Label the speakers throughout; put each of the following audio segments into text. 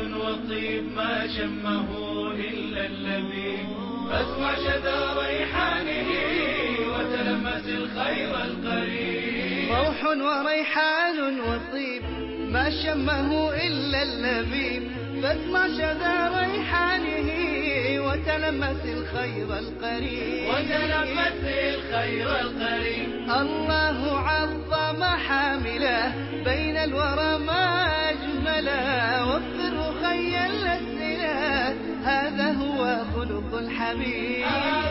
Speaker 1: وطيب ما شمه إلا اللبيب، فاسمع شذا ريحانه وتلمس الخير القريب.
Speaker 2: روح وريحان وطيب ما شمه إلا اللبيب، فاسمع شذا ريحانه وتلمس الخير القريب. الله عظم حامله بين الورى ما أجمله، وفر رخيا الأسئلة هذا هو خلق الحبيب.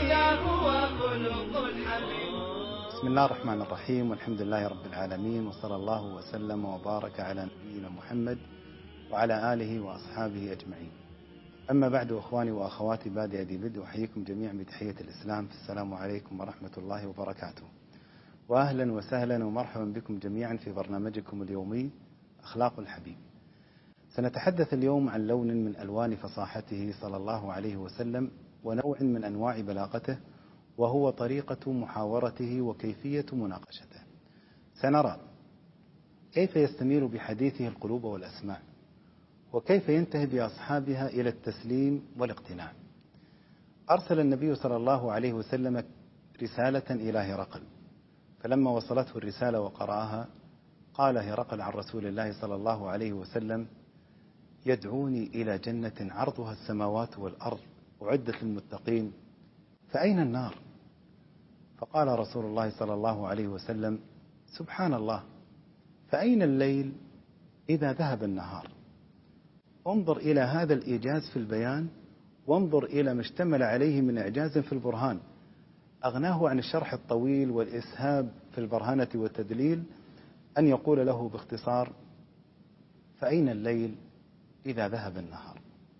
Speaker 3: بسم الله الرحمن الرحيم، والحمد لله رب العالمين، وصلى الله وسلم وبارك على نبينا محمد وعلى آله وأصحابه أجمعين. أما بعد، أخواني وأخواتي، بادئ ذي بدء أحييكم جميعا بتحية الإسلام، السلام عليكم ورحمة الله وبركاته. وأهلا وسهلا ومرحبا بكم جميعا في برنامجكم اليومي أخلاق الحبيب. سنتحدث اليوم عن لون من ألوان فصاحته صلى الله عليه وسلم، ونوع من أنواع بلاغته، وهو طريقة محاورته وكيفية مناقشته. سنرى كيف يستميل بحديثه القلوب والأسماع، وكيف ينتهي بأصحابها إلى التسليم والاقتناع. أرسل النبي صلى الله عليه وسلم رسالة إلى هرقل، فلما وصلته الرسالة وقرأها قال هرقل عن رسول الله صلى الله عليه وسلم: يدعوني إلى جنة عرضها السماوات والأرض أعدت للمتقين، فأين النار؟ فقال رسول الله صلى الله عليه وسلم: سبحان الله، فأين الليل إذا ذهب النهار؟ انظر إلى هذا الإيجاز في البيان، وانظر إلى ما اشتمل عليه من إعجاز في البرهان، أغناه عن الشرح الطويل والإسهاب في البرهنة والتدليل أن يقول له باختصار: فأين الليل إذا ذهب النهار؟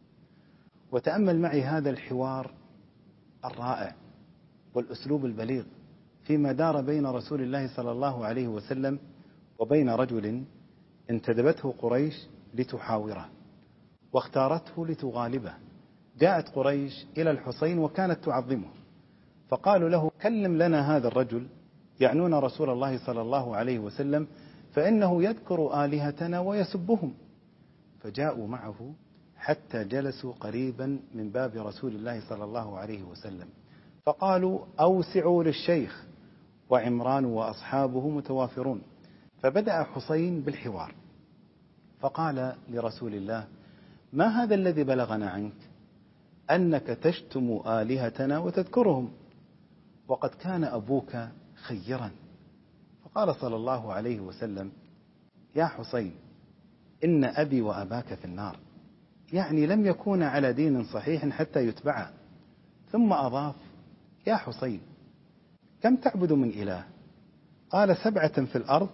Speaker 3: وتأمل معي هذا الحوار الرائع والأسلوب البليغ فيما دار بين رسول الله صلى الله عليه وسلم وبين رجل انتدبته قريش لتحاوره واختارته لتغالبه. جاءت قريش إلى الحسين وكانت تعظمه، فقالوا له: كلم لنا هذا الرجل، يعنون رسول الله صلى الله عليه وسلم، فإنه يذكر آلهتنا ويسبهم. فجاءوا معه حتى جلسوا قريبا من باب رسول الله صلى الله عليه وسلم، فقالوا: أوسعوا للشيخ، وعمران وأصحابه متوافرون. فبدأ حسين بالحوار، فقال لرسول الله: ما هذا الذي بلغنا عنك أنك تشتم آلهتنا وتذكرهم، وقد كان أبوك خيرا؟ فقال صلى الله عليه وسلم: يا حسين، إن أبي وأباك في النار، يعني لم يكون على دين صحيح حتى يتبعه. ثم أضاف: يا حسين، كم تعبد من إله؟ قال: 7 في الأرض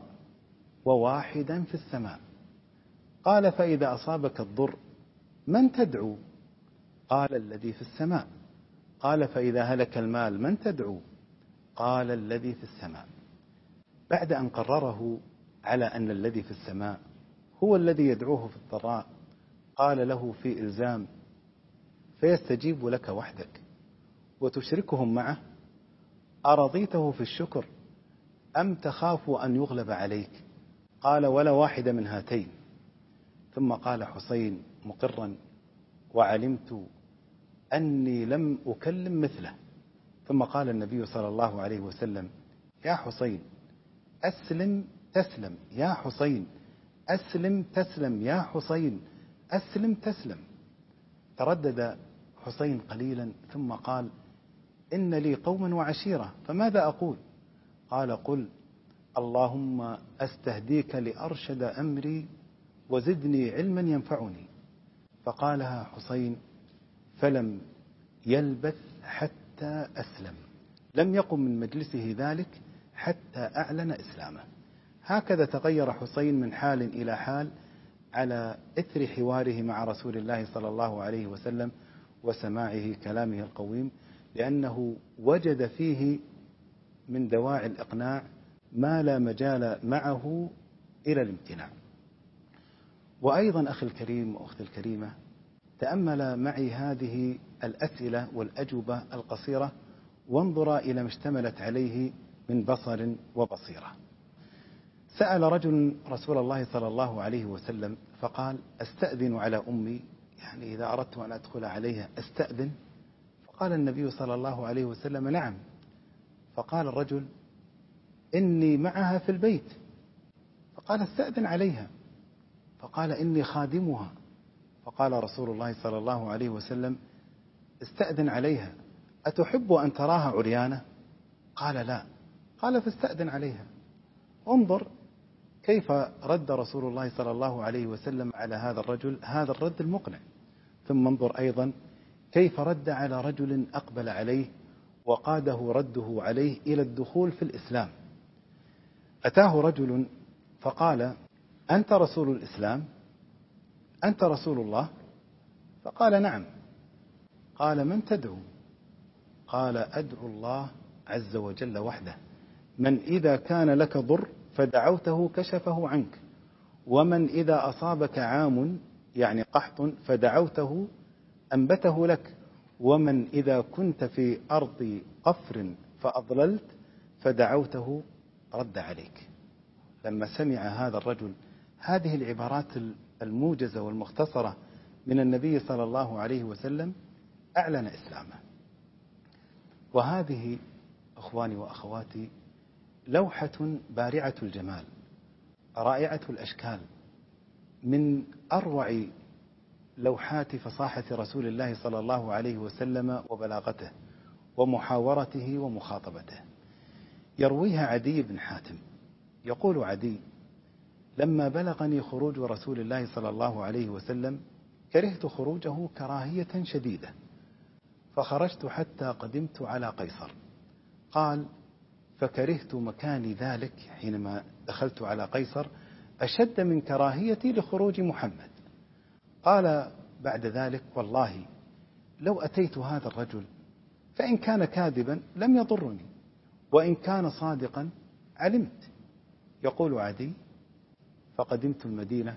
Speaker 3: و1 في السماء. قال: فإذا أصابك الضر من تدعو؟ قال: الذي في السماء. قال: فإذا هلك المال من تدعو؟ قال: الذي في السماء. بعد أن قرره على أن الذي في السماء هو الذي يدعوه في الضراء، قال له في إلزام: فيستجيب لك وحدك وتشركهم معه؟ أرضيته في الشكر أم تخاف أن يغلب عليك؟ قال: ولا واحد من هاتين. ثم قال حسين مقرا: وعلمت أني لم أكلم مثله. ثم قال النبي صلى الله عليه وسلم: يا حسين، أسلم تسلم، يا حسين أسلم تسلم، يا حسين أسلم تسلم. تردد حسين قليلا ثم قال: إن لي قوما وعشيرة، فماذا أقول؟ قال: قل: اللهم أستهديك لأرشد أمري وزدني علما ينفعني. فقالها حسين فلم يلبث حتى أسلم، لم يقم من مجلسه ذلك حتى أعلن إسلامه. هكذا تغير حسين من حال إلى حال على إثر حواره مع رسول الله صلى الله عليه وسلم وسماعه كلامه القويم، لأنه وجد فيه من دواعي الإقناع ما لا مجال معه إلى الامتناع. وأيضا أخي الكريم وأختي الكريمة، تأمل معي هذه الأسئلة والأجوبة القصيرة، وانظر إلى ما اشتملت عليه من بصر وبصيرة. سأل رجل رسول الله صلى الله عليه وسلم فقال أستأذن على أمي، يعني إذا أردت أن أدخل عليها أستأذن؟ فقال النبي صلى الله عليه وسلم نعم. فقال الرجل إني معها في البيت. فقال استأذن عليها. فقال إني خادمها. فقال رسول الله صلى الله عليه وسلم استأذن عليها، أتحب أن تراها عريانة؟ قال لا. قال فاستأذن عليها. انظر كيف رد رسول الله صلى الله عليه وسلم على هذا الرجل هذا الرد المقنع. ثم انظر أيضا كيف رد على رجل أقبل عليه وقاده رده عليه إلى الدخول في الإسلام. أتاه رجل فقال أنت رسول الإسلام؟ أنت رسول الله؟ فقال نعم. قال من تدعو؟ قال أدعو الله عز وجل وحده، من إذا كان لك ضر فدعوته كشفه عنك، ومن إذا أصابك عام يعني قحط فدعوته أنبته لك، ومن إذا كنت في أرض قفر فأضللت فدعوته رد عليك. لما سمع هذا الرجل هذه العبارات الموجزة والمختصرة من النبي صلى الله عليه وسلم أعلن إسلامه. وهذه أخواني وأخواتي لوحة بارعة الجمال رائعة الأشكال من أروع لوحات فصاحة رسول الله صلى الله عليه وسلم وبلاغته ومحاورته ومخاطبته. يرويها عدي بن حاتم، يقول عدي لما بلغني خروج رسول الله صلى الله عليه وسلم كرهت خروجه كراهية شديدة، فخرجت حتى قدمت على قيصر. قال فكرهت مكاني ذلك حينما دخلت على قيصر أشد من كراهيتي لخروج محمد. قال بعد ذلك والله لو أتيت هذا الرجل فإن كان كاذبا لم يضرني، وإن كان صادقا علمت. يقول عدي فقدمت المدينة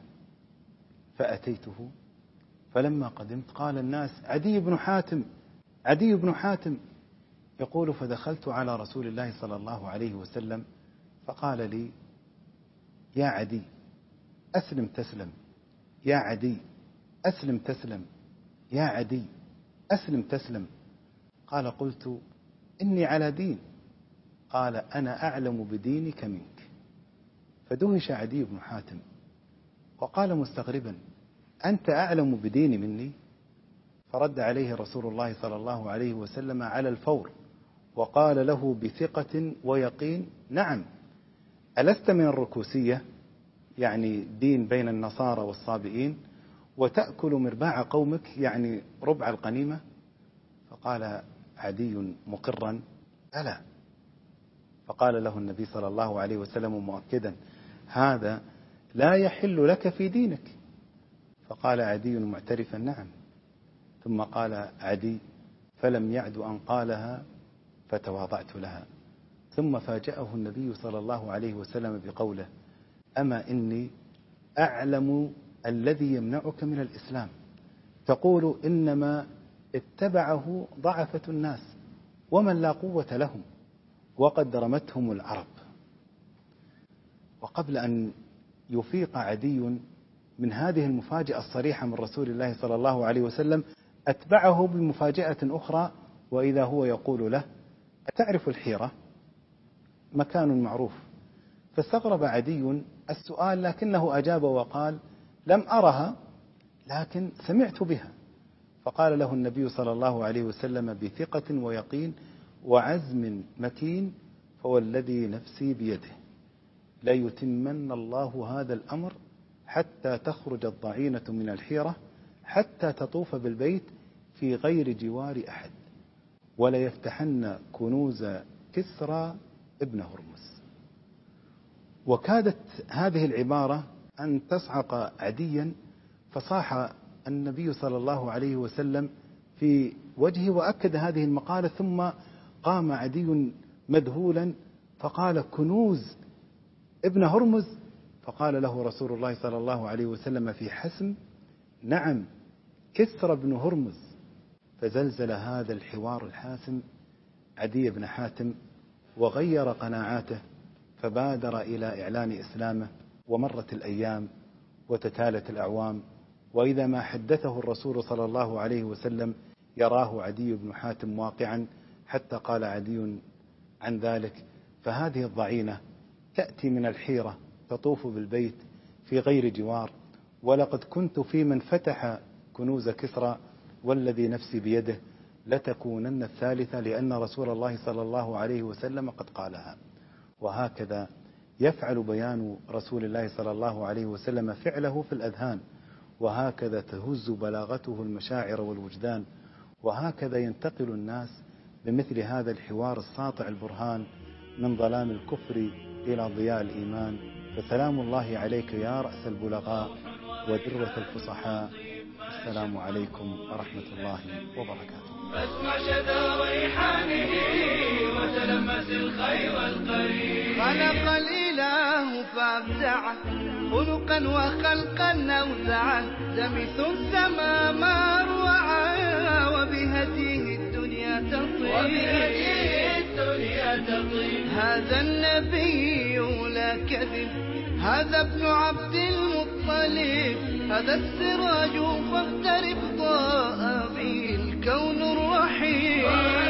Speaker 3: فأتيته، فلما قدمت قال الناس عدي بن حاتم عدي بن حاتم. يقول فدخلت على رسول الله صلى الله عليه وسلم فقال لي يا عدي أسلم تسلم، يا عدي أسلم تسلم، يا عدي أسلم تسلم. قال قلت إني على دين. قال أنا أعلم بدينك منك. فدهش عدي بن حاتم وقال مستغربا أنت أعلم بديني مني؟ فرد عليه رسول الله صلى الله عليه وسلم على الفور وقال له بثقة ويقين نعم، ألست من الركوسية يعني دين بين النصارى والصابئين وتأكل مرباع قومك يعني ربع الغنيمة؟ فقال عدي مقرا ألا. فقال له النبي صلى الله عليه وسلم مؤكدا هذا لا يحل لك في دينك. فقال عدي معترفا نعم. ثم قال عدي فلم يعد أن قالها فتواضعت لها. ثم فاجأه النبي صلى الله عليه وسلم بقوله أما إني أعلم الذي يمنعك من الإسلام، تقول إنما اتبعه ضعفة الناس ومن لا قوة لهم وقد رمتهم العرب. وقبل أن يفيق عدي من هذه المفاجأة الصريحة من رسول الله صلى الله عليه وسلم أتبعه بمفاجأة أخرى، وإذا هو يقول له أتعرف الحيرة؟ مكان معروف. فاستغرب عدي السؤال لكنه أجاب وقال لم أرها لكن سمعت بها. فقال له النبي صلى الله عليه وسلم بثقة ويقين وعزم متين فوالذي نفسي بيده ليتمن الله هذا الأمر حتى تخرج الضعينة من الحيرة حتى تطوف بالبيت في غير جوار أحد، ولا يفتحن كنوز كسرى ابن هرمز. وكادت هذه العبارة أن تصعق عديا، فصاح النبي صلى الله عليه وسلم في وجهه وأكد هذه المقالة. ثم قام عدي مذهولا فقال كنوز ابن هرمز؟ فقال له رسول الله صلى الله عليه وسلم في حسم نعم كسرى بن هرمز. فزلزل هذا الحوار الحاسم عدي بن حاتم وغير قناعاته، فبادر إلى إعلان إسلامه. ومرت الأيام وتتالت الأعوام، وإذا ما حدثه الرسول صلى الله عليه وسلم يراه عدي بن حاتم واقعا، حتى قال عدي عن ذلك: فهذه الضعينة تأتي من الحيرة تطوف بالبيت في غير جوار، ولقد كنت في من فتح كنوز كسرى والذي نفسي بيده لتكونن الثالثة، لأن رسول الله صلى الله عليه وسلم قد قالها. وهكذا يفعل بيان رسول الله صلى الله عليه وسلم فعله في الأذهان، وهكذا تهز بلاغته المشاعر والوجدان، وهكذا ينتقل الناس بمثل هذا الحوار الساطع البرهان من ظلام الكفر إلى ضياء الإيمان. فسلام الله عليك يا رأس البلغاء ودرة الفصحاء. السلام عليكم ورحمة الله وبركاته.
Speaker 1: فاسمع شذا ريحانه وتلمس الخير القريب.
Speaker 2: خلق الإله فابدعه خلقا وخلقا أوزعه، دمث السما ما أروعه وبهديه الدنيا تطيب. هذا النبي لا كذب، هذا ابن عبد المطلب، هذا السراج فاقترب ضاء به الكون الرحيم.